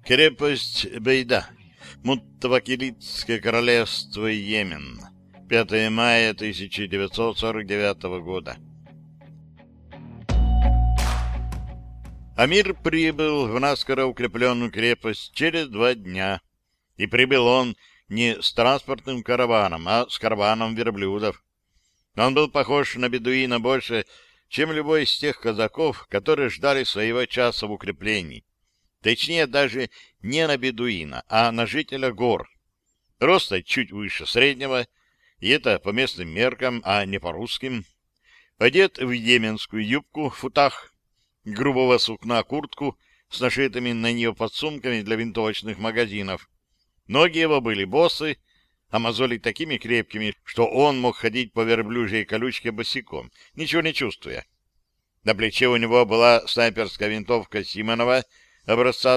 Крепость Бейда, Муттавакилитское королевство, Йемен. 5 мая 1949 года. Амир прибыл в наскоро укрепленную крепость через 2 дня. И прибыл он не с транспортным караваном, а с караваном верблюдов. Он был похож на бедуина больше, чем любой из тех казаков, которые ждали своего часа в укреплении. Точнее, даже не на бедуина, а на жителя гор. Роста чуть выше среднего, и это по местным меркам, а не по русским. Одет в йеменскую юбку в футах, грубого сукна куртку с нашитыми на нее подсумками для винтовочных магазинов. Ноги его были босы, а мозоли такими крепкими, что он мог ходить по верблюжьей колючке босиком, ничего не чувствуя. На плече у него была снайперская винтовка Симонова образца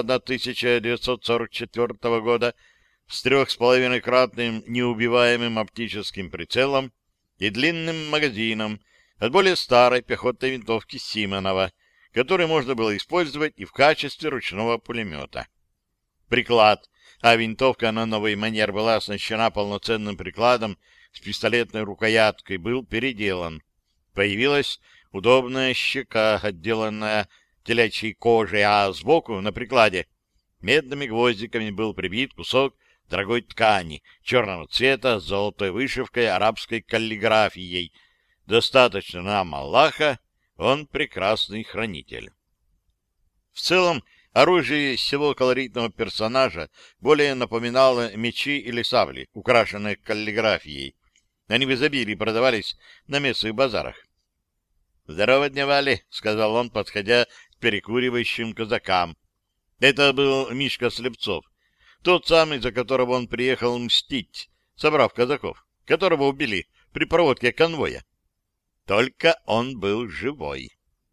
1944 года с 3,5-кратным неубиваемым оптическим прицелом и длинным магазином от более старой пехотной винтовки Симонова, который можно было использовать и в качестве ручного пулемета. Приклад, а винтовка на новый манер была оснащена полноценным прикладом с пистолетной рукояткой, был переделан. Появилась удобная щека, отделанная телячьей кожей, а сбоку на прикладе медными гвоздиками был прибит кусок дорогой ткани черного цвета с золотой вышивкой арабской каллиграфией. Достаточно нам Аллаха, он прекрасный хранитель. В целом, оружие всего колоритного персонажа более напоминало мечи или сабли, украшенные каллиграфией. Они в изобилии продавались на местных базарах. «Здорово, дневали», — сказал он, подходя к перекуривающим казакам. Это был Мишка Слепцов, тот самый, за которого он приехал мстить, собрав казаков, которого убили при проводке конвоя. Только он был живой.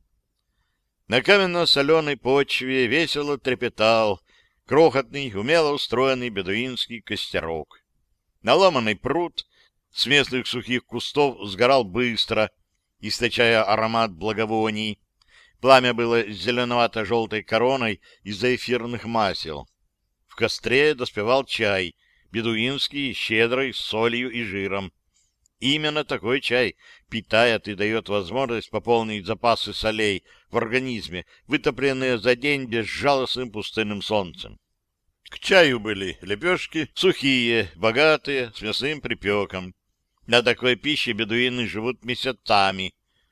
На каменно-соленой почве весело трепетал крохотный, умело устроенный бедуинский костерок. Наломанный пруд с местных сухих кустов сгорал быстро, источая аромат благовоний. Пламя было с зеленовато-желтой короной из-за эфирных масел. В костре доспевал чай, бедуинский, щедрый, с солью и жиром. Именно такой чай питает и дает возможность пополнить запасы солей в организме, вытопленные за день безжалостным пустынным солнцем. К чаю были лепешки, сухие, богатые, с мясным припеком. На такой пище бедуины живут месяцами.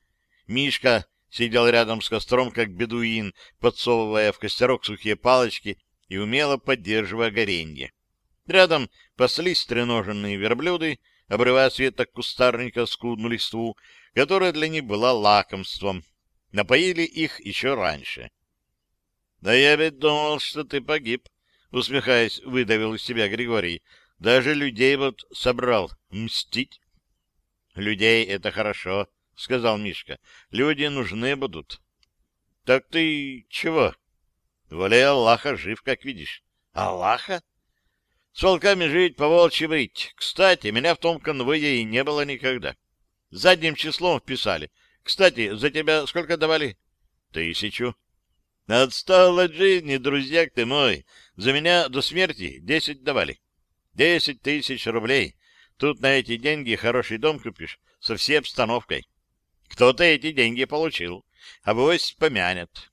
Мишка сидел рядом с костром, как бедуин, подсовывая в костерок сухие палочки и умело поддерживая горенье. Рядом паслись стреноженные верблюды, обрывая с веток кустарника скудную листву, которая для них была лакомством. Напоили их еще раньше. — Да я ведь думал, что ты погиб, — усмехаясь, выдавил из себя Григорий. — Даже людей вот собрал мстить. — Людей — это хорошо, — сказал Мишка. — Люди нужны будут. — Так ты чего? — Волей Аллаха жив, как видишь. — Аллаха? С волками жить, по-волчьи быть. Кстати, меня в том конвое и не было никогда. Задним числом вписали. Кстати, за тебя сколько давали? 1000. Отстал от жизни, друзьяк ты мой. За меня до смерти 10 давали. 10 000 рублей. Тут на эти деньги хороший дом купишь со всей обстановкой. Кто-то эти деньги получил. Авось помянет.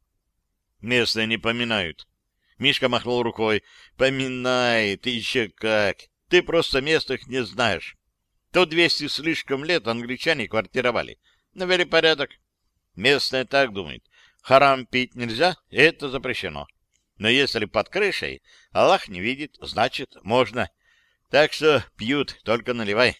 Местные не поминают. Мишка махнул рукой. Поминай, ты еще как. Ты просто местных не знаешь. То 200 слишком лет англичане квартировали. Навели порядок. Местные так думают. Харам пить нельзя, это запрещено. Но если под крышей Аллах не видит, значит, можно. Так что пьют, только наливай.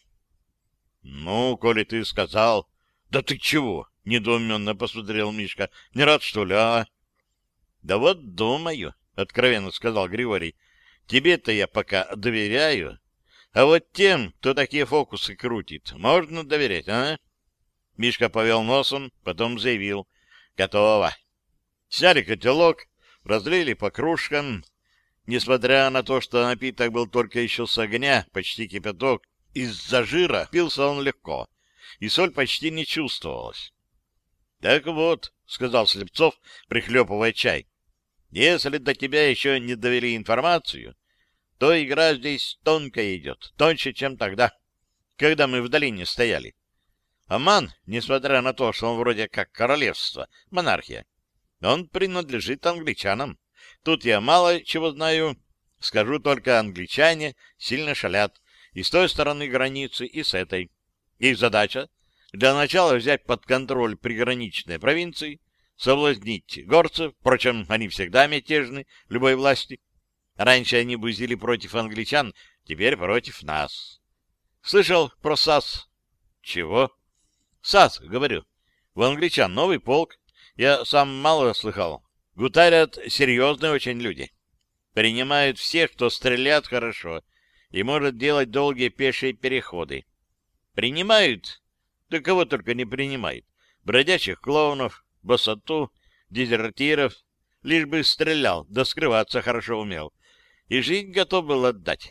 Ну, коли ты сказал. Да ты чего? Недоуменно посмотрел Мишка. Не рад, что ли, а? Да вот думаю, — откровенно сказал Григорий. — Тебе-то я пока доверяю, а вот тем, кто такие фокусы крутит, можно доверять, а? Мишка повел носом, потом заявил. — Готово. Сняли котелок, разлили по кружкам. Несмотря на то, что напиток был только еще с огня, почти кипяток, из-за жира пился он легко, и соль почти не чувствовалась. — Так вот, — сказал Слепцов, прихлепывая чай, Если до тебя еще не довели информацию, то игра здесь тонко идет, тоньше, чем тогда, когда мы в долине стояли. Оман, несмотря на то, что он вроде как королевство, монархия, он принадлежит англичанам. Тут я мало чего знаю, скажу только, англичане сильно шалят и с той стороны границы, и с этой. Их задача для начала взять под контроль приграничные провинции, соблазнить горцев, впрочем, они всегда мятежны любой власти. Раньше они бузили против англичан, теперь против нас. Слышал про САС? Чего? САС, говорю. У англичан новый полк. Я сам мало слыхал. Гутарят серьезные очень люди. Принимают всех, кто стреляет хорошо и может делать долгие пешие переходы. Принимают, да кого только не принимают. Бродячих клоунов, босоту, дезертиров, лишь бы стрелял, да скрываться хорошо умел. И жизнь готов был отдать.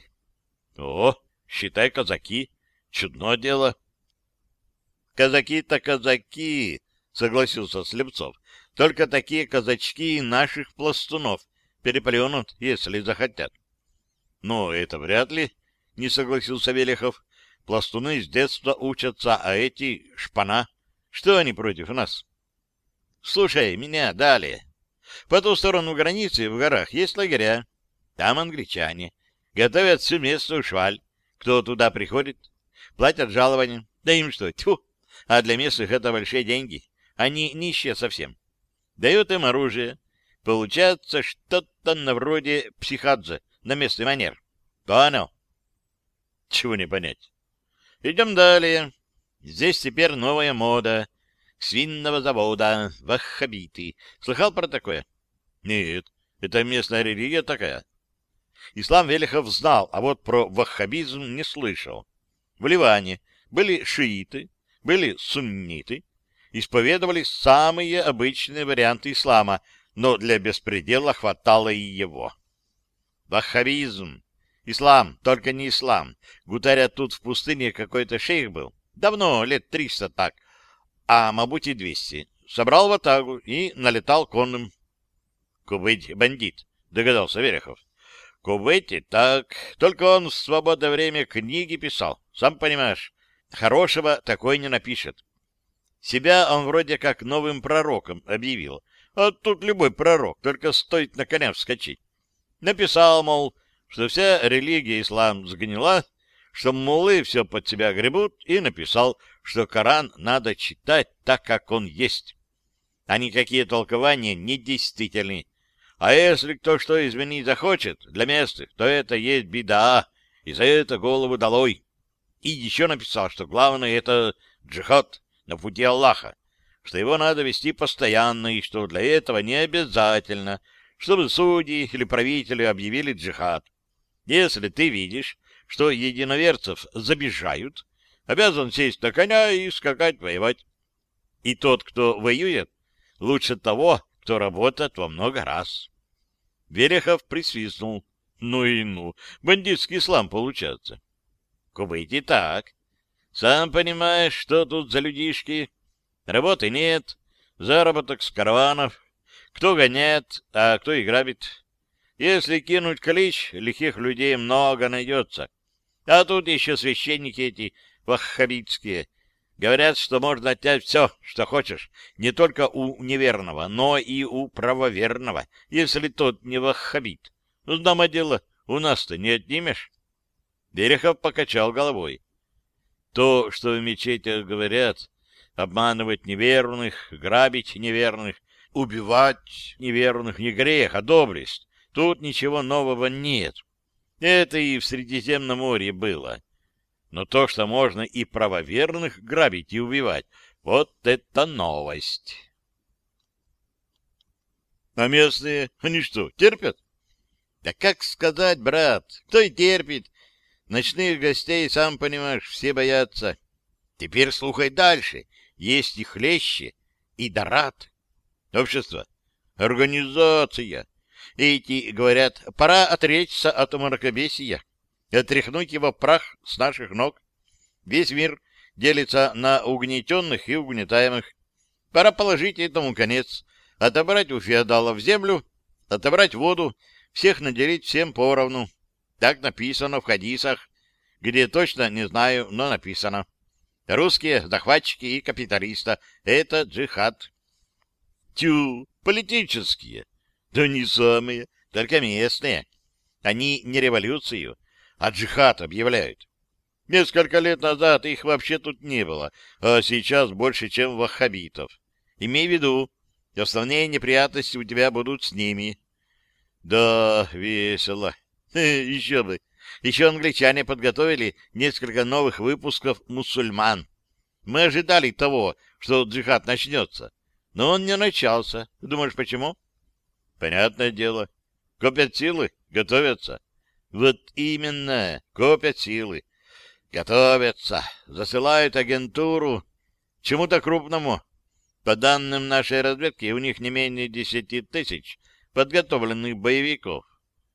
О, считай, казаки. Чудно дело. Казаки-то казаки, согласился Слепцов. Только такие казачки наших пластунов переплюнут, если захотят. Ну, это вряд ли, не согласился Велихов. Пластуны с детства учатся, а эти — шпана. Что они против нас? Слушай меня далее. По ту сторону границы в горах есть лагеря. Там англичане. Готовят всю местную шваль. Кто туда приходит, платят жалования. Да им что, тьфу! А для местных это большие деньги. Они нищие совсем. Дают им оружие. Получается что-то на вроде психадзе на местный манер. Понял? Чего не понять? Идем далее. Здесь теперь новая мода. Свинного завода, ваххабиты. Слыхал про такое? Нет, это местная религия такая. Ислам Велихов знал, а вот про ваххабизм не слышал. В Ливане были шииты, были сунниты, исповедовали самые обычные варианты ислама, но для беспредела хватало и его. Ваххабизм. Ислам, только не ислам. Гутарят, тут в пустыне какой-то шейх был. Давно, лет 300 так, а мабуть и 200. Собрал ватагу и налетал конным. Кувейт бандит, догадался Верехов. Кувейте так, только он в свободное время книги писал. Сам понимаешь, хорошего такой не напишет. Себя он вроде как новым пророком объявил. А тут любой пророк, только стоит на коня вскочить. Написал, мол, что вся религия ислам сгнила, что муллы все под себя гребут, и написал, что Коран надо читать так, как он есть. А никакие толкования недействительны. А если кто что изменить захочет для местных, то это есть беда, и за это голову долой. И еще написал, что главное — это джихад на пути Аллаха, что его надо вести постоянно, и что для этого не обязательно, чтобы судьи или правители объявили джихад. Если ты видишь, что единоверцев забежают, обязан сесть на коня и скакать воевать. И тот, кто воюет, лучше того, кто работает во много раз. Верехов присвистнул. Ну и ну, бандитский ислам получается. Кубейте так. Сам понимаешь, что тут за людишки. Работы нет, заработок с караванов. Кто гоняет, а кто и грабит. Если кинуть клич, лихих людей много найдется. А тут еще священники эти ваххабитские. Говорят, что можно отнять все, что хочешь, не только у неверного, но и у правоверного, если тот не ваххабит. Знамо дело, у нас-то не отнимешь. Верехов покачал головой. То, что в мечетях говорят, обманывать неверных, грабить неверных, убивать неверных не грех, а доблесть. Тут ничего нового нет. Это и в Средиземном море было. Но то, что можно и правоверных грабить и убивать, вот это новость. А местные, они что, терпят? Да как сказать, брат, кто и терпит? Ночных гостей, сам понимаешь, все боятся. Теперь слухай дальше. Есть и хлеще, и дарат. Общество, организация. Эти говорят, пора отречься от мракобесия, отряхнуть его прах с наших ног. Весь мир делится на угнетенных и угнетаемых. Пора положить этому конец, отобрать у феодалов землю, отобрать воду, всех наделить всем поровну. Так написано в хадисах, где точно не знаю, но написано. Русские захватчики и капиталисты — это джихад. Тю, политические. Да не самые, только местные. Они не революцию, а джихад объявляют. Несколько лет назад их вообще тут не было, а сейчас больше, чем ваххабитов. Имей в виду, основные неприятности у тебя будут с ними. Да, весело. Еще бы. Еще англичане подготовили несколько новых выпусков «Мусульман». Мы ожидали того, что джихад начнется, но он не начался. Думаешь, почему? Понятное дело. Копят силы, готовятся. Вот именно, копят силы. Готовятся, засылают агентуру чему-то крупному. По данным нашей разведки, у них не менее 10 тысяч подготовленных боевиков.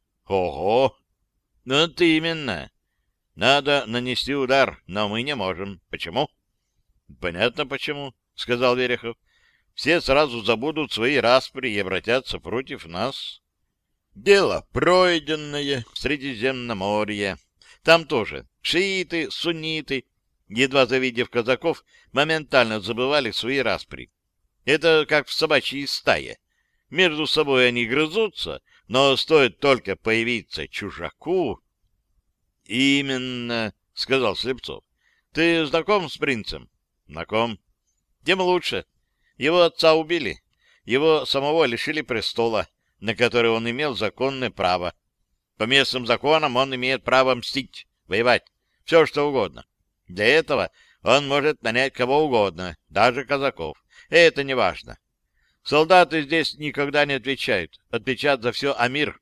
Ого! Ну, вот именно. Надо нанести удар, но мы не можем. Почему? Понятно почему, сказал Верехов. Все сразу забудут свои распри и обратятся против нас. Дело пройденное в Средиземноморье. Там тоже шииты, сунниты, едва завидев казаков, моментально забывали свои распри. Это как в собачьей стае. Между собой они грызутся, но стоит только появиться чужаку... — Именно, — сказал Слепцов. — Ты знаком с принцем? — Знаком. — Тем лучше. Его отца убили. Его самого лишили престола, на который он имел законное право. По местным законам он имеет право мстить, воевать, все что угодно. Для этого он может нанять кого угодно, даже казаков. Это не важно. Солдаты здесь никогда не отвечают. Отвечают за все Амир.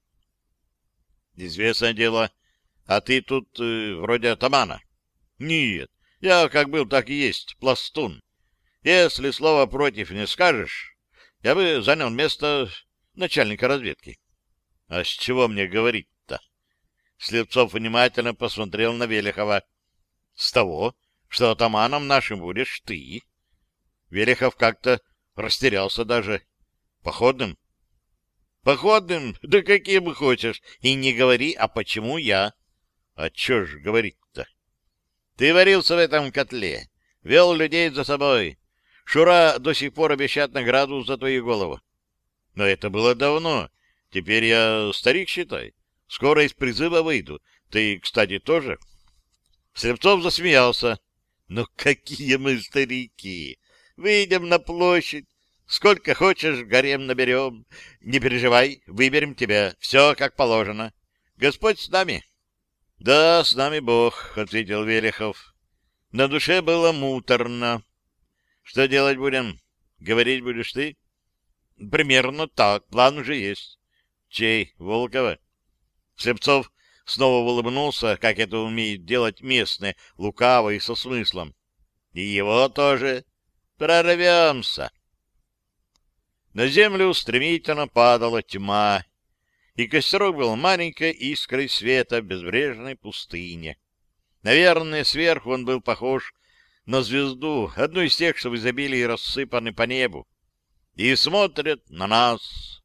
Известное дело. А ты тут вроде атамана. Нет, я как был, так и есть, пластун. Если слова против не скажешь, я бы занял место начальника разведки. А с чего мне говорить-то? Слепцов внимательно посмотрел на Велихова. С того, что атаманом нашим будешь ты. Велихов как-то растерялся даже. Походным? Походным? Да каким хочешь. И не говори, а почему я? А чё ж говорить-то? Ты варился в этом котле, вел людей за собой. Шура до сих пор обещает награду за твою голову. Но это было давно. Теперь я старик, считай. Скоро из призыва выйду. Ты, кстати, тоже? Слепцов засмеялся. Ну, какие мы старики! Выйдем на площадь. Сколько хочешь, гарем наберем. Не переживай, выберем тебя. Все как положено. Господь с нами. — Да, с нами Бог, — ответил Велихов. На душе было муторно. — Что делать будем? Говорить будешь ты? — Примерно так. План уже есть. — Чей? Волкова? Слепцов снова улыбнулся, как это умеет делать местные, лукаво и со смыслом. — И его тоже. Прорвемся. На землю стремительно падала тьма, и костерок был маленькой искрой света в безбрежной пустыне. Наверное, сверху он был похож на звезду, одну из тех, что в изобилии рассыпаны по небу, и смотрят на нас.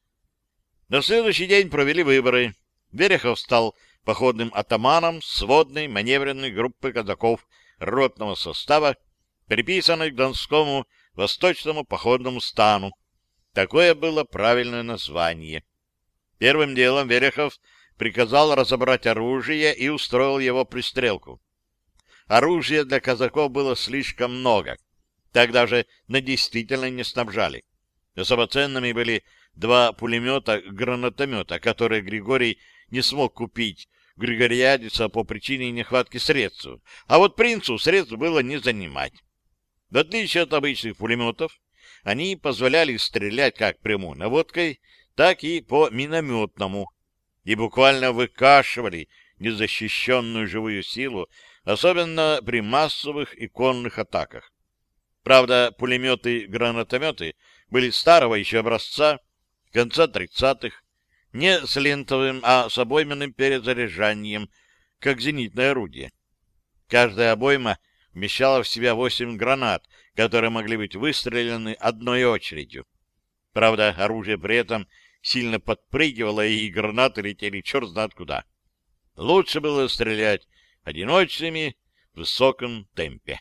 На следующий день провели выборы. Верехов стал походным атаманом сводной маневренной группы казаков ротного состава, приписанной к Донскому Восточному походному стану. Такое было правильное название. Первым делом Верехов приказал разобрать оружие и устроил его пристрелку. Оружия для казаков было слишком много. Тогда же на действительно не снабжали. Особо ценными были 2 пулемета-гранатомета, которые Григорий не смог купить Григориадиса по причине нехватки средств. А вот принцу средств было не занимать. В отличие от обычных пулеметов, они позволяли стрелять как прямой наводкой, так и по минометному, и буквально выкашивали незащищенную живую силу, особенно при массовых и конных атаках. Правда, пулеметы-гранатометы были старого еще образца, конца 30-х, не с лентовым, а с обойменным перезаряжанием, как зенитное орудие. Каждая обойма вмещала в себя 8 гранат, которые могли быть выстрелены одной очередью. Правда, оружие при этом сильно подпрыгивала, и гранаты летели черт знает куда. Лучше было стрелять одиночными в высоком темпе.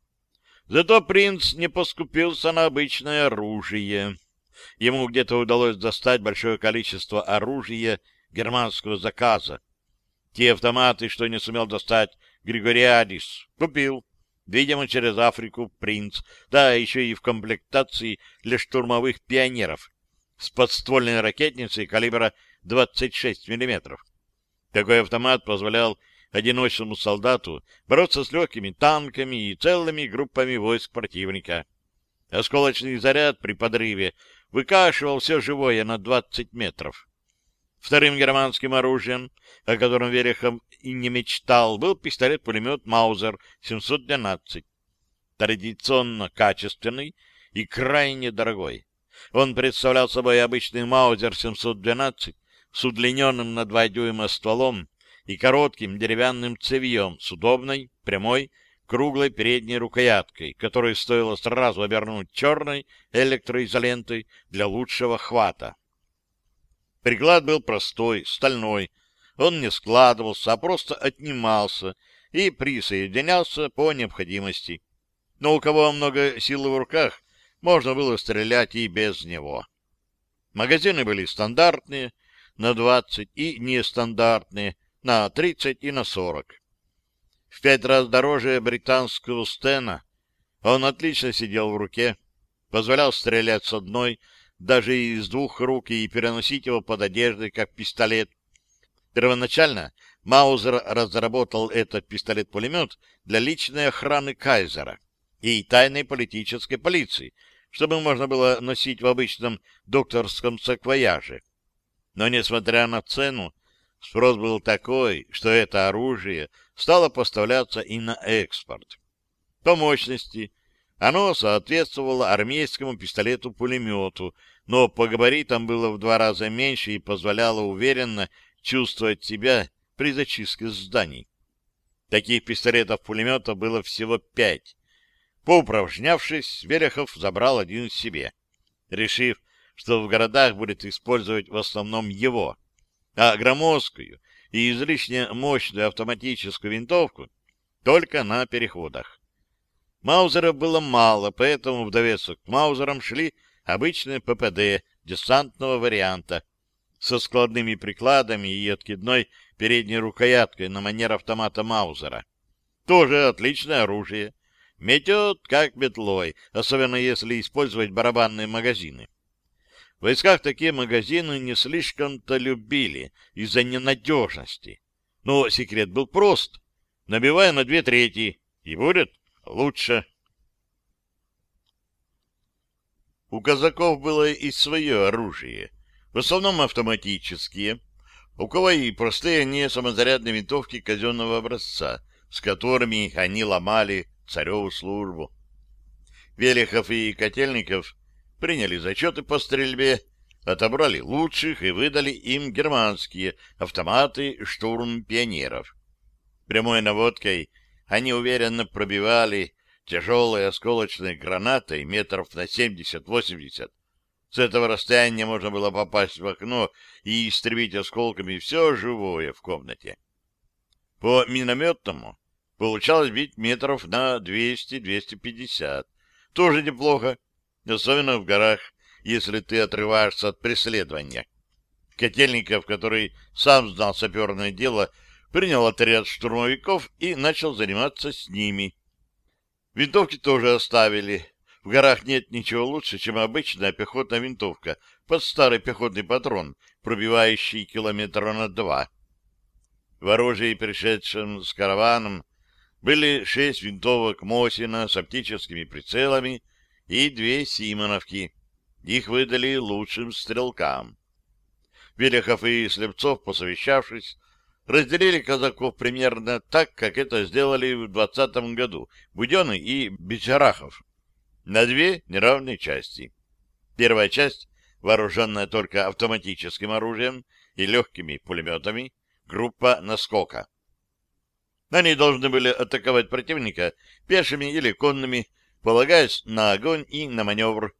Зато принц не поскупился на обычное оружие. Ему где-то удалось достать большое количество оружия германского заказа. Те автоматы, что не сумел достать Григориадис, купил, видимо, через Африку принц, да еще и в комплектации для штурмовых пионеров с подствольной ракетницей калибра 26 мм. Такой автомат позволял одиночному солдату бороться с легкими танками и целыми группами войск противника. Осколочный заряд при подрыве выкашивал все живое на 20 метров. Вторым германским оружием, о котором Верехов и не мечтал, был пистолет-пулемет Маузер 712. Традиционно качественный и крайне дорогой. Он представлял собой обычный Маузер 712 с удлиненным на 2 дюйма стволом и коротким деревянным цевьем с удобной, прямой, круглой передней рукояткой, которую стоило сразу обернуть черной электроизолентой для лучшего хвата. Приклад был простой, стальной. Он не складывался, а просто отнимался и присоединялся по необходимости. Но у кого много силы в руках, можно было стрелять и без него. Магазины были стандартные, на 20, и нестандартные, на 30 и на 40. В 5 раз дороже британского Стена. Он отлично сидел в руке, позволял стрелять с одной, даже из 2 рук, и переносить его под одеждой, как пистолет. Первоначально Маузер разработал этот пистолет-пулемет для личной охраны кайзера и тайной политической полиции, чтобы можно было носить в обычном докторском саквояже. Но, несмотря на цену, спрос был такой, что это оружие стало поставляться и на экспорт. По мощности оно соответствовало армейскому пистолету-пулемету, но по габаритам было в 2 раза меньше и позволяло уверенно чувствовать себя при зачистке зданий. Таких пистолетов-пулеметов было всего 5. Поупражнявшись, Верехов забрал один себе, решив, что в городах будет использовать в основном его, а громоздкую и излишне мощную автоматическую винтовку только на переходах. Маузеров было мало, поэтому в довесок к Маузерам шли обычные ППД десантного варианта со складными прикладами и откидной передней рукояткой на манер автомата Маузера. Тоже отличное оружие. Метет как метлой, особенно если использовать барабанные магазины. В войсках такие магазины не слишком-то любили из-за ненадежности. Но секрет был прост. Набивай на 2/3, и будет лучше. У казаков было и свое оружие, в основном автоматические, у кого и простые не самозарядные винтовки казенного образца, с которыми они ломали цареву службу. Велихов и Котельников приняли зачеты по стрельбе, отобрали лучших и выдали им германские автоматы штурм-пионеров. Прямой наводкой они уверенно пробивали тяжелой осколочной гранатой метров на 70-80. С этого расстояния можно было попасть в окно и истребить осколками все живое в комнате. По минометному получалось бить метров на 200-250. Тоже неплохо, особенно в горах, если ты отрываешься от преследования. Котельников, который сам знал саперное дело, принял отряд штурмовиков и начал заниматься с ними. Винтовки тоже оставили. В горах нет ничего лучше, чем обычная пехотная винтовка под старый пехотный патрон, пробивающий километра на 2. В оружии, пришедшем с караваном, были 6 винтовок Мосина с оптическими прицелами и 2 Симоновки. Их выдали лучшим стрелкам. Велихов и Слепцов, посовещавшись, разделили казаков примерно так, как это сделали в 20-м году Буденный и Бечарахов, на 2 неравные части. Первая часть, вооруженная только автоматическим оружием и легкими пулеметами, группа наскока. Они должны были атаковать противника пешими или конными, полагаясь на огонь и на маневр.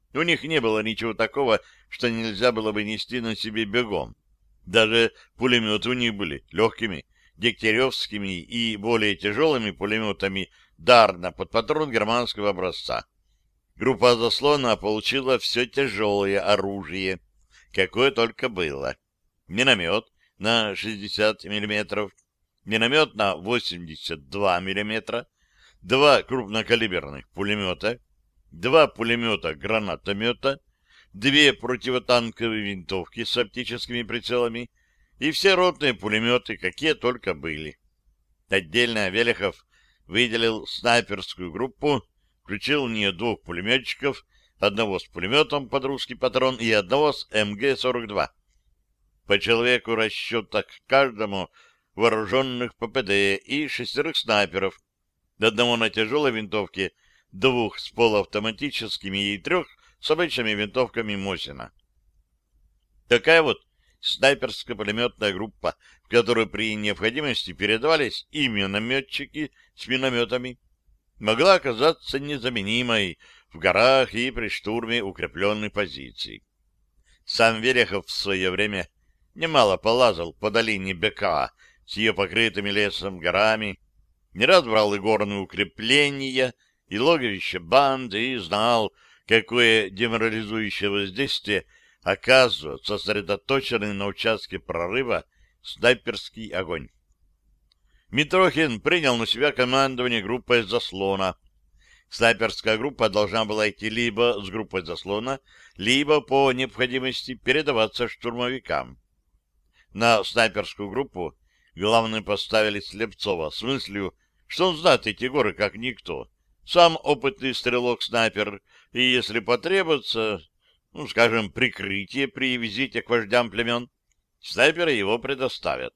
У них не было ничего такого, что нельзя было бы нести на себе бегом. Даже пулеметы у них были легкими, дегтяревскими и более тяжелыми пулеметами Дарна под патрон германского образца. Группа заслона получила все тяжелое оружие, какое только было. Миномет на 60 мм, миномет на 82 мм, два крупнокалиберных пулемета, два пулемета-гранатомета, две противотанковые винтовки с оптическими прицелами и все ротные пулеметы, какие только были. Отдельно Велихов выделил снайперскую группу, включил в нее двух пулеметчиков, одного с пулеметом под русский патрон и одного с МГ-42. По человеку расчетах каждому вооруженных ППД и 6 снайперов, одного на тяжелой винтовке, двух с полуавтоматическими и 3 с обычными винтовками Мосина. Такая вот снайперско-пулеметная группа, в которую при необходимости передавались и минометчики с минометами, могла оказаться незаменимой в горах и при штурме укрепленных позиций. Сам Верехов в свое время немало полазал по долине Бека с ее покрытыми лесом горами, не раз брал и горные укрепления, и логовища банды, и знал, какое деморализующее воздействие оказывает сосредоточенный на участке прорыва снайперский огонь. Митрохин принял на себя командование группой заслона. Снайперская группа должна была идти либо с группой заслона, либо по необходимости передаваться штурмовикам. На снайперскую группу главным поставили Слепцова с мыслью, что он знает эти горы как никто. Сам опытный стрелок-снайпер, и если потребуется, скажем, прикрытие при визите к вождям племен, снайперы его предоставят.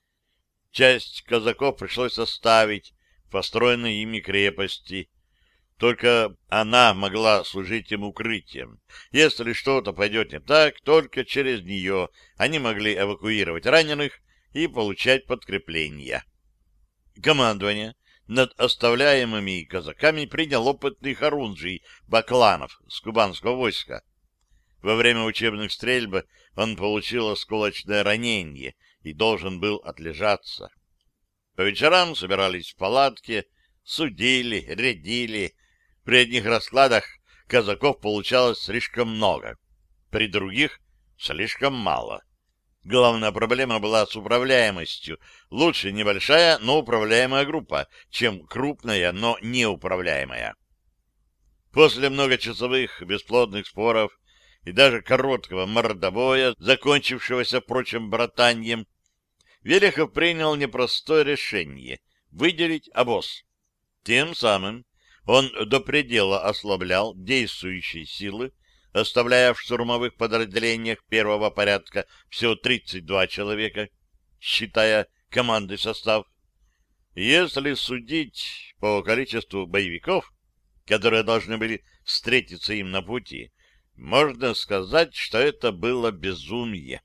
Часть казаков пришлось оставить в построенной ими крепости. Только она могла служить им укрытием. Если что-то пойдет не так, только через нее они могли эвакуировать раненых и получать подкрепления. Командование над оставляемыми казаками принял опытный хорунжий Бакланов с кубанского войска. Во время учебных стрельб он получил осколочное ранение и должен был отлежаться. По вечерам собирались в палатке, судили, рядили. При одних раскладах казаков получалось слишком много, при других — слишком мало. Главная проблема была с управляемостью. Лучше небольшая, но управляемая группа, чем крупная, но неуправляемая. После многочасовых бесплодных споров и даже короткого мордобоя, закончившегося, впрочем, братаньем, Велихов принял непростое решение — выделить обоз. Тем самым он до предела ослаблял действующие силы, оставляя в штурмовых подразделениях первого порядка всего 32 человека, считая командный состав. Если судить по количеству боевиков, которые должны были встретиться им на пути, можно сказать, что это было безумие.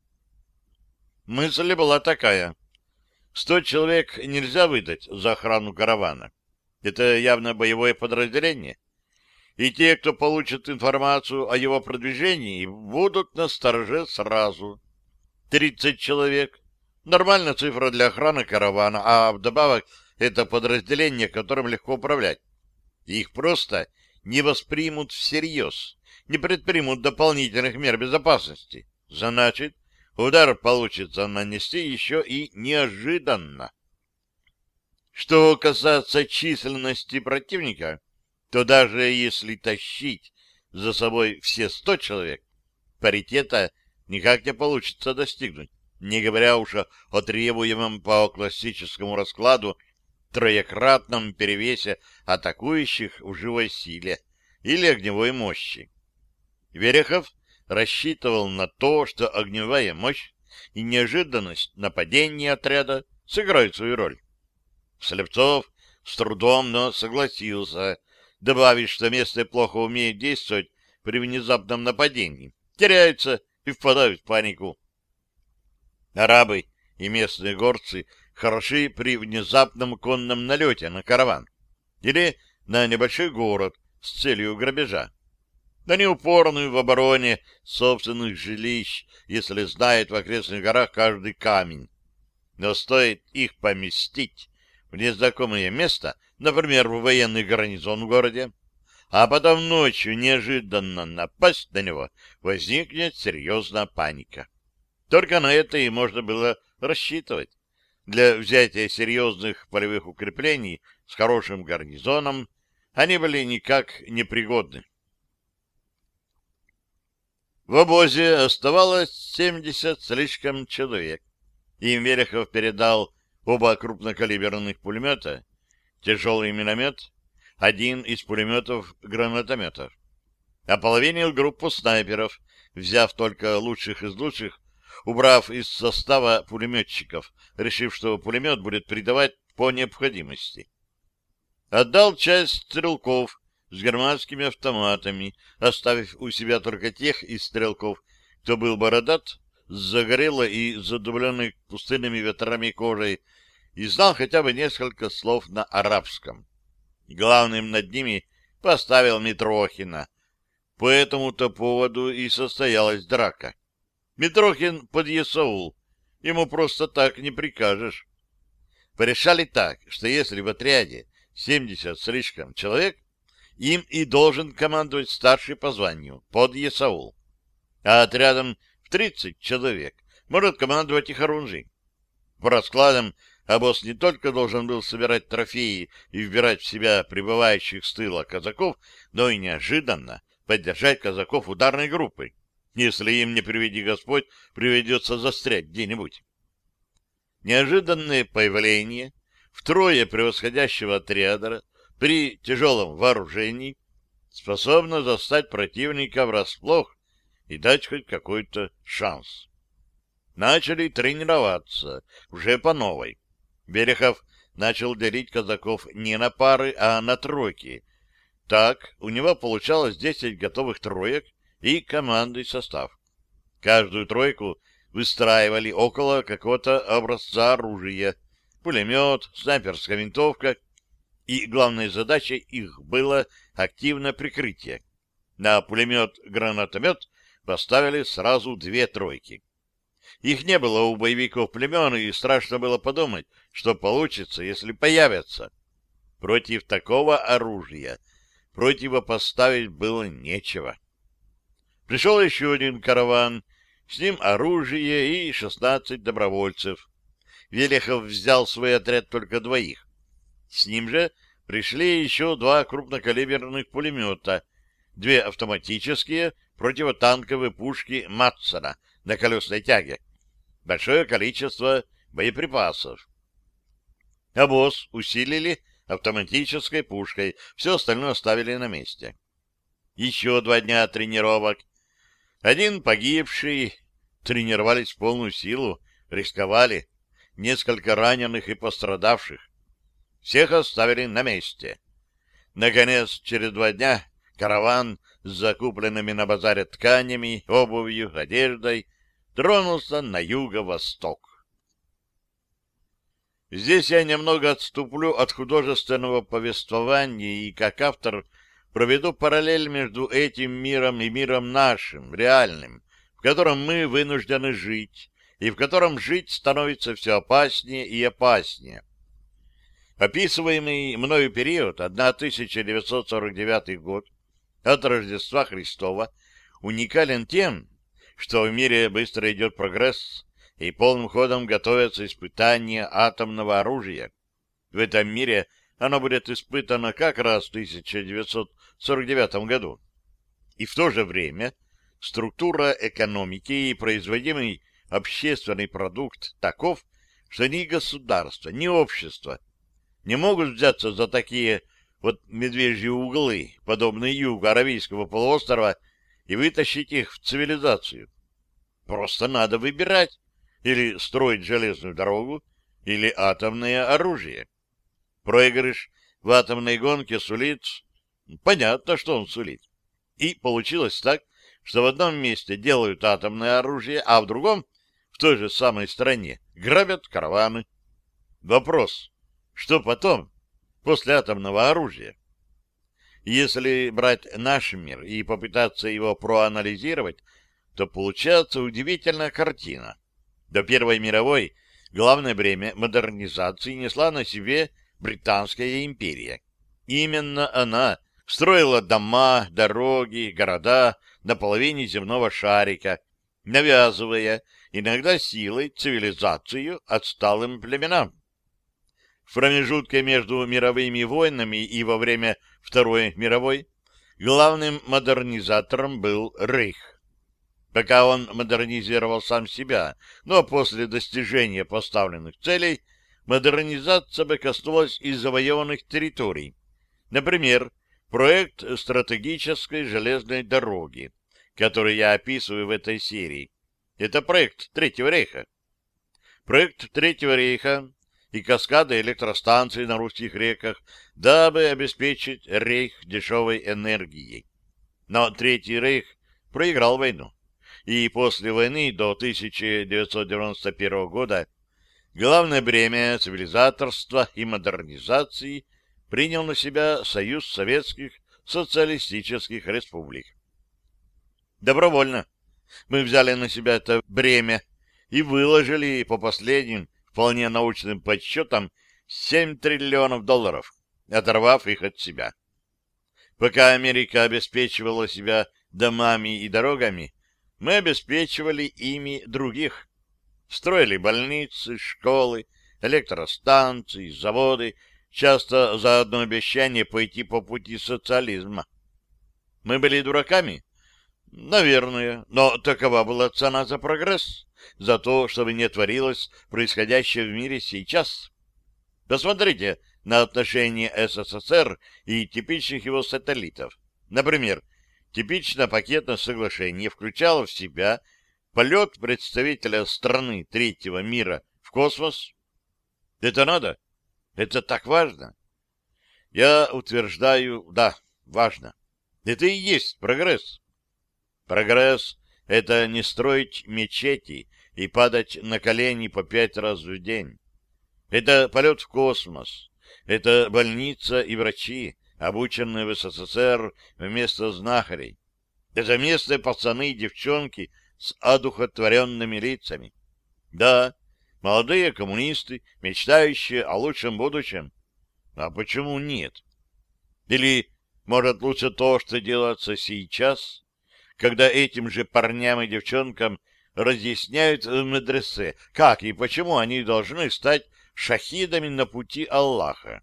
Мысль была такая: 100 человек нельзя выдать за охрану каравана. Это явно боевое подразделение. И те, кто получит информацию о его продвижении, будут настороже сразу. 30 человек. Нормальная цифра для охраны каравана, а вдобавок это подразделение, которым легко управлять. Их просто не воспримут всерьез, не предпримут дополнительных мер безопасности. Значит, удар получится нанести еще и неожиданно. Что касается численности противника, то даже если тащить за собой все 100 человек, паритета никак не получится достигнуть, не говоря уж о требуемом по классическому раскладу троекратном перевесе атакующих в живой силе или огневой мощи. Верехов рассчитывал на то, что огневая мощь и неожиданность нападения отряда сыграют свою роль. Слепцов с трудом, но согласился, добавив, что местные плохо умеют действовать при внезапном нападении, теряются и впадают в панику. Арабы и местные горцы хороши при внезапном конном налете на караван или на небольшой город с целью грабежа. Они упорны в обороне собственных жилищ, если знают в окрестных горах каждый камень. Но стоит их поместить в незнакомое место, например, в военный гарнизон в городе, а потом ночью неожиданно напасть на него, возникнет серьезная паника. Только на это и можно было рассчитывать. Для взятия серьезных полевых укреплений с хорошим гарнизоном они были никак не пригодны. В обозе оставалось 70 слишком человек. Им Верехов передал оба крупнокалиберных пулемета, тяжелый миномет, один из пулеметов-гранатометов. Ополовинил группу снайперов, взяв только лучших из лучших, убрав из состава пулеметчиков, решив, что пулемет будет придавать по необходимости. Отдал часть стрелков с германскими автоматами, оставив у себя только тех из стрелков, кто был бородат, с загорелой и задубленной пустынными ветрами кожей и знал хотя бы несколько слов на арабском. Главным над ними поставил Митрохина. По этому-то поводу и состоялась драка. Митрохин под Есаул, ему просто так не прикажешь. Порешали так, что если в отряде 70 слишком человек, им и должен командовать старший по званию, под Есаул. А отрядом в 30 человек может командовать и Харунжи. По раскладам, обоз не только должен был собирать трофеи и вбирать в себя прибывающих с тыла казаков, но и неожиданно поддержать казаков ударной группой, если им, не приведи Господь, приведется застрять где-нибудь. Неожиданное появление втрое превосходящего отряда при тяжелом вооружении способно застать противника врасплох и дать хоть какой-то шанс. Начали тренироваться уже по новой. Берехов начал делить казаков не на пары, а на тройки. Так у него получалось 10 готовых троек и командный состав. Каждую тройку выстраивали около какого-то образца оружия. Пулемет, снайперская винтовка. И главной задачей их было активное прикрытие. На пулемет-гранатомет поставили сразу 2 тройки. Их не было у боевиков племен, и страшно было подумать, что получится, если появятся. Против такого оружия противопоставить было нечего. Пришел еще один караван, с ним оружие и 16 добровольцев. Велихов взял в свой отряд только 2. С ним же пришли еще 2 крупнокалиберных пулемета, 2 автоматические противотанковые пушки Матсона на колесной тяге, большое количество боеприпасов. Обоз усилили автоматической пушкой, все остальное оставили на месте. Еще 2 дня тренировок. Один погибший, тренировались в полную силу, рисковали, несколько раненых и пострадавших. Всех оставили на месте. Наконец, через 2 дня караван с закупленными на базаре тканями, обувью, одеждой тронулся на юго-восток. Здесь я немного отступлю от художественного повествования и, как автор, проведу параллель между этим миром и миром нашим, реальным, в котором мы вынуждены жить, и в котором жить становится все опаснее и опаснее. Описываемый мною период, 1949 год, от Рождества Христова, уникален тем, что в мире быстро идет прогресс, и полным ходом готовятся испытания атомного оружия. В этом мире оно будет испытано как раз в 1949 году. И в то же время структура экономики и производимый общественный продукт таков, что ни государство, ни общество не могут взяться за такие вот медвежьи углы, подобные югу Аравийского полуострова, и вытащить их в цивилизацию. Просто надо выбирать: или строить железную дорогу, или атомное оружие. Проигрыш в атомной гонке сулит... Понятно, что он сулит. И получилось так, что в одном месте делают атомное оружие, а в другом, в той же самой стране, грабят караваны. Вопрос: что потом, после атомного оружия? Если брать наш мир и попытаться его проанализировать, то получается удивительная картина. До Первой мировой главное бремя модернизации несла на себе Британская империя. Именно она строила дома, дороги, города на половине земного шарика, навязывая иногда силой цивилизацию отсталым племенам. В промежутке между мировыми войнами и во время Второй мировой главным модернизатором был Рейх. Пока он модернизировал сам себя, но после достижения поставленных целей модернизация бы коснулась и завоеванных территорий. Например, проект стратегической железной дороги, который я описываю в этой серии. Это проект Третьего рейха. Проект Третьего рейха и каскады электростанций на русских реках, дабы обеспечить рейх дешевой энергией. Но Третий рейх проиграл войну, и после войны до 1991 года главное бремя цивилизаторства и модернизации принял на себя Союз Советских Социалистических Республик. Добровольно мы взяли на себя это бремя и выложили по последним вполне научным подсчетам 7 триллионов долларов, оторвав их от себя. Пока Америка обеспечивала себя домами и дорогами, мы обеспечивали ими других. Строили больницы, школы, электростанции, заводы, часто за одно обещание пойти по пути социализма. Мы были дураками? Наверное, но такова была цена за прогресс, за то, чтобы не творилось происходящее в мире сейчас. Посмотрите на отношения СССР и типичных его сателлитов. Например, типичное пакетное соглашение включало в себя полет представителя страны третьего мира в космос. Это надо? Это так важно? Я утверждаю, да, важно. Это и есть прогресс. Прогресс — это не строить мечети и падать на колени по 5 раз в день. Это полет в космос. Это больница и врачи, обученные в СССР вместо знахарей. Это местные пацаны и девчонки с одухотворенными лицами. Да, молодые коммунисты, мечтающие о лучшем будущем. А почему нет? Или, может, лучше то, что делается сейчас, когда этим же парням и девчонкам разъясняют в медресе, как и почему они должны стать шахидами на пути Аллаха.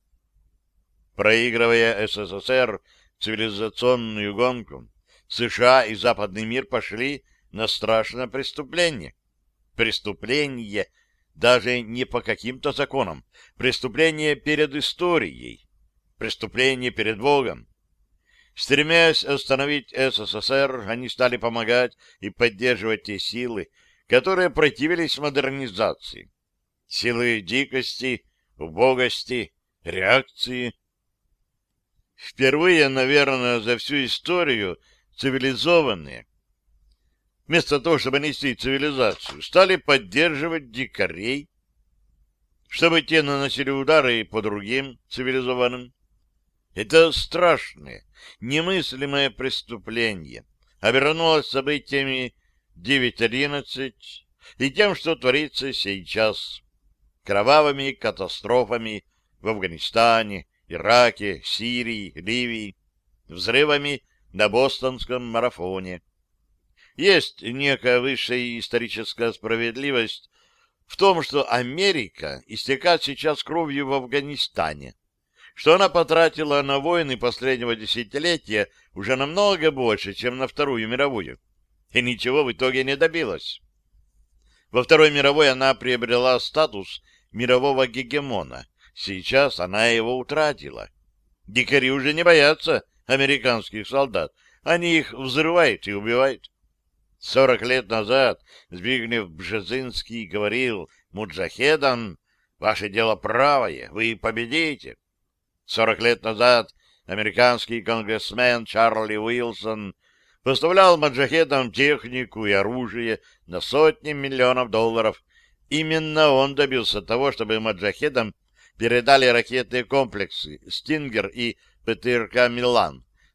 Проигрывая СССР цивилизационную гонку, США и западный мир пошли на страшное преступление. Преступление даже не по каким-то законам, преступление перед историей, преступление перед Богом. Стремясь остановить СССР, они стали помогать и поддерживать те силы, которые противились модернизации. Силы дикости, убогости, реакции. Впервые, наверное, за всю историю цивилизованные, вместо того, чтобы нести цивилизацию, стали поддерживать дикарей, чтобы те наносили удары по другим цивилизованным. Это страшное, немыслимое преступление обернулось событиями 9.11 и тем, что творится сейчас, кровавыми катастрофами в Афганистане, Ираке, Сирии, Ливии, взрывами на бостонском марафоне. Есть некая высшая историческая справедливость в том, что Америка истекает сейчас кровью в Афганистане, что она потратила на войны последнего десятилетия уже намного больше, чем на Вторую мировую, и ничего в итоге не добилась. Во Второй мировой она приобрела статус мирового гегемона, сейчас она его утратила. Дикари уже не боятся американских солдат, они их взрывают и убивают. 40 лет назад Збигнев Бжезинский говорил муджахедам: «Ваше дело правое, вы победите». 40 лет назад американский конгрессмен Чарли Уилсон поставлял маджахедам технику и оружие на сотни миллионов долларов. Именно он добился того, чтобы маджахедам передали ракетные комплексы «Стингер» и ПТРК «Милан»,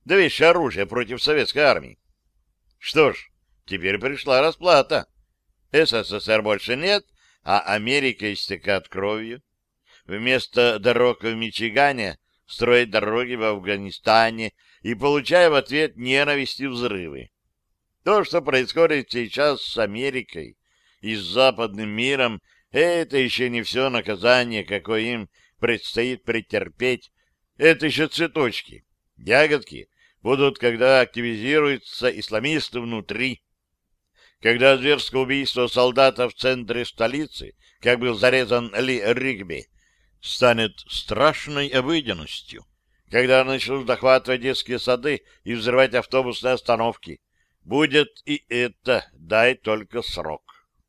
новейшее оружие против советской армии. Что ж, теперь пришла расплата. СССР больше нет, а Америка истекает кровью. Вместо дорог в Мичигане строить дороги в Афганистане и получая в ответ ненависть и взрывы. То, что происходит сейчас с Америкой и с западным миром, это еще не все наказание, какое им предстоит претерпеть. Это еще цветочки. Ягодки будут, когда активизируются исламисты внутри. Когда зверское убийство солдата в центре столицы, как был зарезан Ли Ригби, станет страшной обыденностью. Когда начнут захватывать детские сады и взрывать автобусные остановки, будет и это, дай только срок.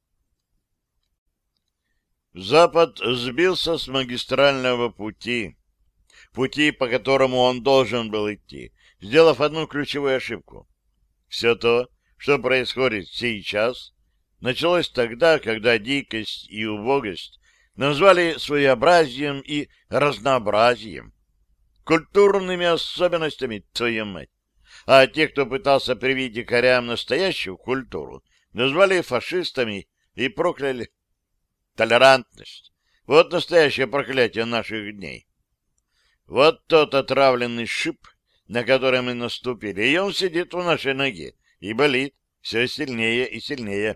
Запад сбился с магистрального пути, по которому он должен был идти, сделав одну ключевую ошибку. Все то, что происходит сейчас, началось тогда, когда дикость и убогость назвали своеобразием и разнообразием, культурными особенностями, твою мать. А те, кто пытался привить дикарям настоящую культуру, назвали фашистами и прокляли. Толерантность — вот настоящее проклятие наших дней. Вот тот отравленный шип, на который мы наступили, и он сидит в нашей ноге и болит все сильнее и сильнее.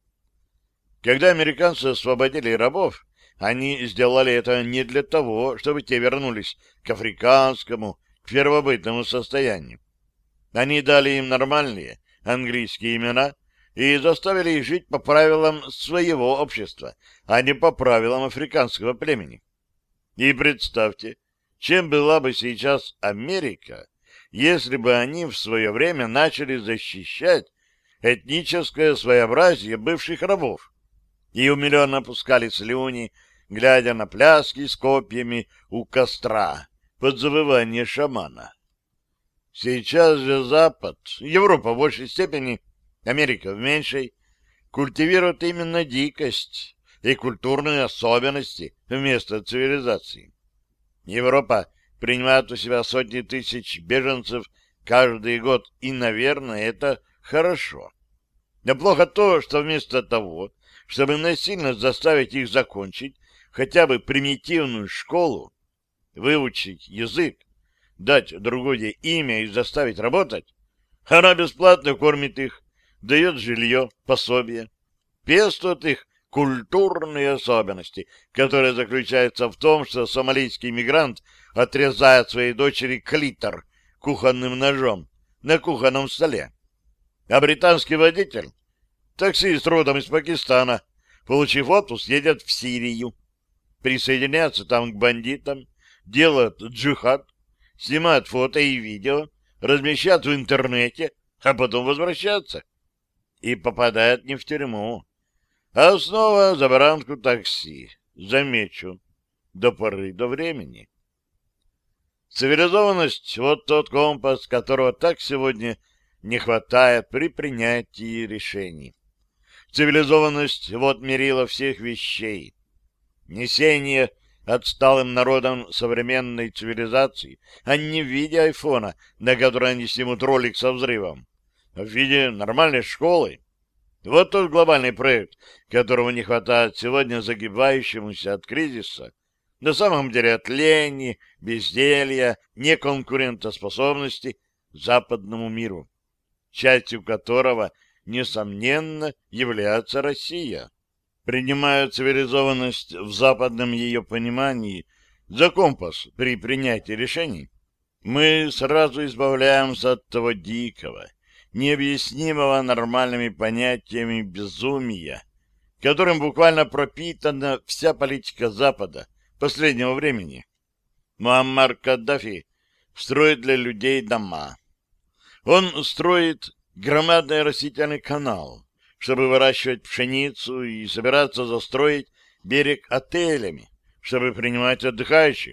Когда американцы освободили рабов, они сделали это не для того, чтобы те вернулись к африканскому, к первобытному состоянию. Они дали им нормальные английские имена и заставили их жить по правилам своего общества, а не по правилам африканского племени. И представьте, чем была бы сейчас Америка, если бы они в свое время начали защищать этническое своеобразие бывших рабов и умиленно пускали слюни, глядя на пляски с копьями у костра под завывание шамана. Сейчас же Запад, Европа в большей степени, Америка в меньшей, культивирует именно дикость и культурные особенности вместо цивилизации. Европа принимает у себя сотни тысяч беженцев каждый год, и, наверное, это хорошо. Но плохо то, что вместо того, чтобы насильно заставить их закончить хотя бы примитивную школу, выучить язык, дать другое имя и заставить работать, она бесплатно кормит их, дает жилье, пособие, пестует их культурные особенности, которые заключаются в том, что сомалийский мигрант отрезает своей дочери клитор кухонным ножом на кухонном столе. А британский водитель, таксист родом из Пакистана, получив отпуск, едет в Сирию, присоединяется там к бандитам, делает джихад, снимает фото и видео, размещает в интернете, а потом возвращается. И попадает не в тюрьму, а снова за баранку такси. Замечу, до поры до времени. Цивилизованность — вот тот компас, которого так сегодня не хватает при принятии решений. Цивилизованность — вот мерило всех вещей. Несение отсталым народам современной цивилизации, а не в виде айфона, на который они снимут ролик со взрывом, а в виде нормальной школы. Вот тот глобальный проект, которого не хватает сегодня загибающемуся от кризиса, на самом деле от лени, безделья, неконкурентоспособности западному миру, частью которого, несомненно, является Россия. Принимая цивилизованность в западном ее понимании за компас при принятии решений, мы сразу избавляемся от того дикого, необъяснимого нормальными понятиями безумия, которым буквально пропитана вся политика Запада последнего времени. Муаммар Каддафи строит для людей дома. Он строит громадный растительный канал, чтобы выращивать пшеницу и собираться застроить берег отелями, чтобы принимать отдыхающих.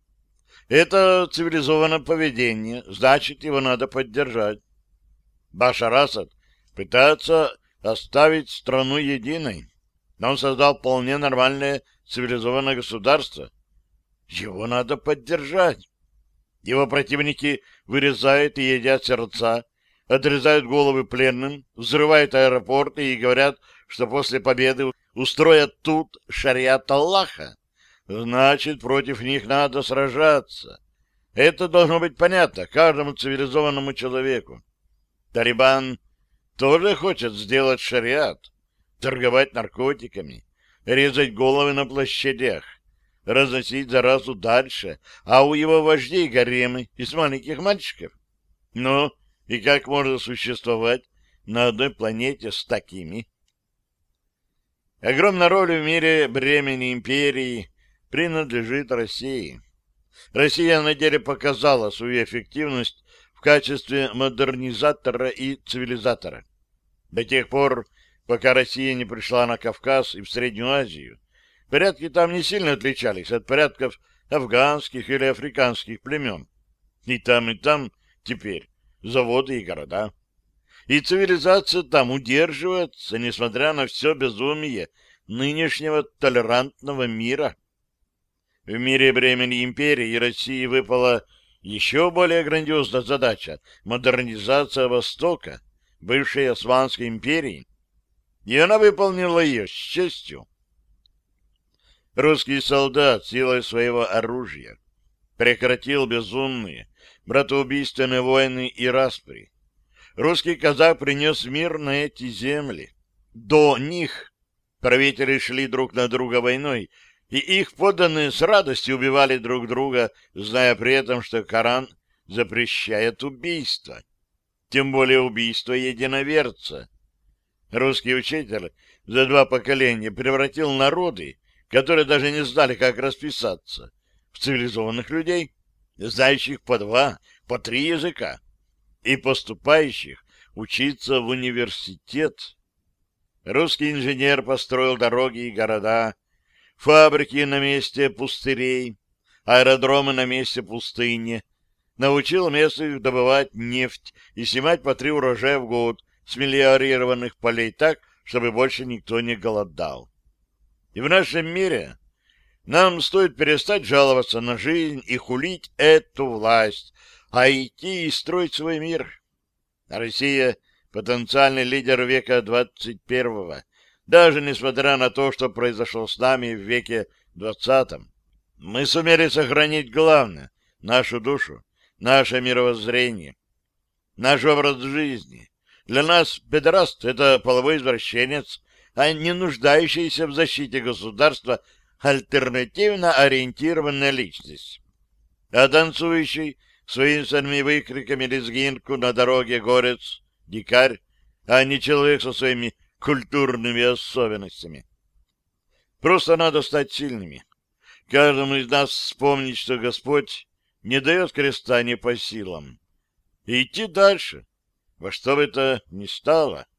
Это цивилизованное поведение, значит, его надо поддержать. Башар Асад пытается оставить страну единой, но он создал вполне нормальное цивилизованное государство. Его надо поддержать. Его противники вырезают и едят сердца, отрезают головы пленным, взрывают аэропорты и говорят, что после победы устроят тут шариат Аллаха. Значит, против них надо сражаться. Это должно быть понятно каждому цивилизованному человеку. Талибан тоже хочет сделать шариат, торговать наркотиками, резать головы на площадях, разносить заразу дальше, а у его вождей гаремы из маленьких мальчиков. Ну, и как можно существовать на одной планете с такими? Огромная роль в мире бремени империи принадлежит России. Россия на деле показала свою эффективность в качестве модернизатора и цивилизатора. До тех пор, пока Россия не пришла на Кавказ и в Среднюю Азию, порядки там не сильно отличались от порядков афганских или африканских племен. И там теперь заводы и города. И цивилизация там удерживается, несмотря на все безумие нынешнего толерантного мира. В мире бремени империи и России выпала еще более грандиозная задача — модернизация Востока, бывшей Османской империи. И она выполнила ее с честью. Русский солдат силой своего оружия прекратил безумные, братоубийственные войны и распри. Русский казак принес мир на эти земли. До них правители шли друг на друга войной, и их подданные с радостью убивали друг друга, зная при этом, что Коран запрещает убийство. Тем более убийство единоверца. Русский учитель за 2 поколения превратил народы, которые даже не знали, как расписаться, в цивилизованных людей, знающих по 2, по 3 языка, и поступающих учиться в университет. Русский инженер построил дороги и города, фабрики на месте пустырей, аэродромы на месте пустыни, научил местных добывать нефть и снимать по 3 урожая в год с мелиорированных полей так, чтобы больше никто не голодал. И в нашем мире нам стоит перестать жаловаться на жизнь и хулить эту власть, а идти и строить свой мир. Россия — потенциальный лидер века 21-го, даже несмотря на то, что произошло с нами в веке 20-м. Мы сумели сохранить главное — нашу душу, наше мировоззрение, наш образ жизни. Для нас педераст — это половой извращенец, а не нуждающаяся в защите государства альтернативно ориентированная личность. А танцующий с воинственными выкриками лезгинку на дороге горец — дикарь, а не человек со своими культурными особенностями. Просто надо стать сильными. Каждому из нас вспомнить, что Господь не дает креста не по силам. И идти дальше, во что бы это ни стало.